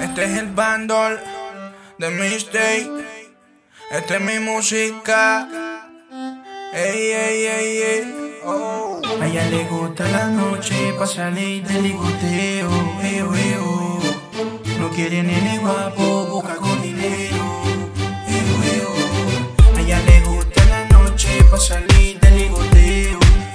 Este es el bundle de Mistake. Esta es mi música. Ey, ey, ey, ey. Oh. A ella le gusta la noche pa' salir del ligoteo. No quiere nene guapo, busca con dinero. A ella le gusta la noche pa' salir del ligoteo.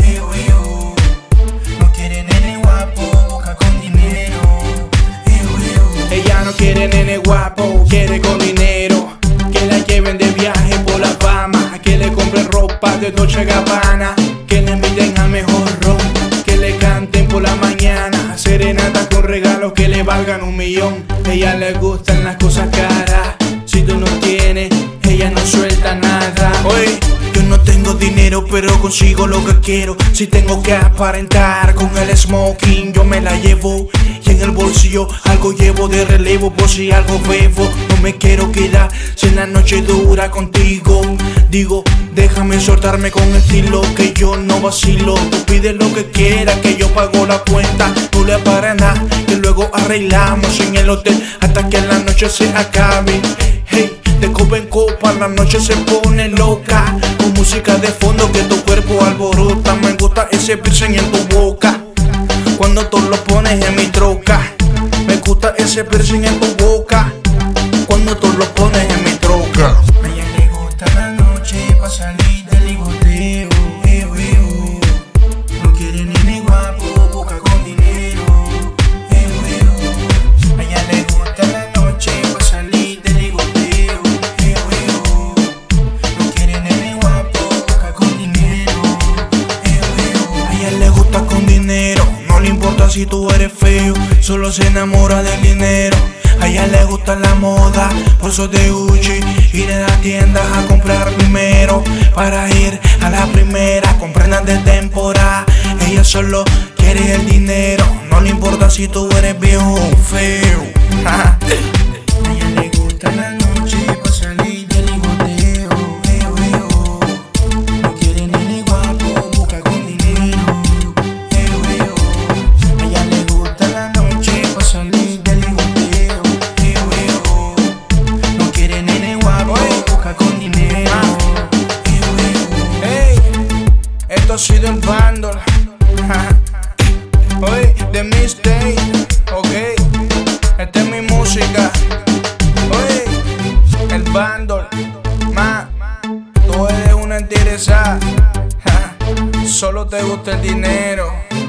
No quiere nene guapo, busca con dinero. Ella no quiere nene guapo, quiere con dinero. Que la lleven de viaje por la fama, que le compren ropa de Dolce & Gabbana, que le inviten al mejor ron, que le canten por la mañana, serenata con regalos que le valgan 1 millón. Ella le gustan las cosas caras, si tú no tienes, ella no suelta nada. Oye, yo no tengo dinero pero consigo lo que quiero. Si tengo que aparentar con el smoking, yo me la llevo. Y en el bolsillo algo llevo de relevo por si algo bebo. No me quiero quedar si en la noche dura contigo. Digo, déjame soltarme con estilo, que yo no vacilo. Tú pides lo que quieras, que yo pago la cuenta. No le para nada, que luego arreglamos en el hotel hasta que la noche se acabe. Hey, de copa en copa la noche se pone loca, con música de fondo que tu cuerpo alborota. Me gusta ese piercing en tu boca, cuando tú lo pones en mi troca. Me gusta ese piercing en tu boca, cuando tú lo pones en mi troca. A ella le gusta la noche pa' salir del ligoteo. No quiere nene guapo, busca con dinero. A ella le gusta la noche pa' salir del ligoteo. No quiere nene guapo, busca con dinero. A ella le gusta con dinero, no le importa si tú eres feo, solo se enamora del dinero. A ella le gusta la moda, bolsos de Gucci, ir a las tiendas a comprar primero, para ir a la primera con prendas de temporada. Ella solo quiere el dinero, no le importa si tú eres viejo o feo. A ella le gusta la noche pa' salir del ligoteo. No quiere nene guapo, busca con dinero. A ella le gusta la noche pa' salir del ligoteo. No quiere nene guapo, busca con dinero. Hey, esto ha sido el bundle. Oye, de Mistake, ok. Esta es mi música. Oye, el bundle. Ma, tú eres una interesada. Solo te gusta el dinero.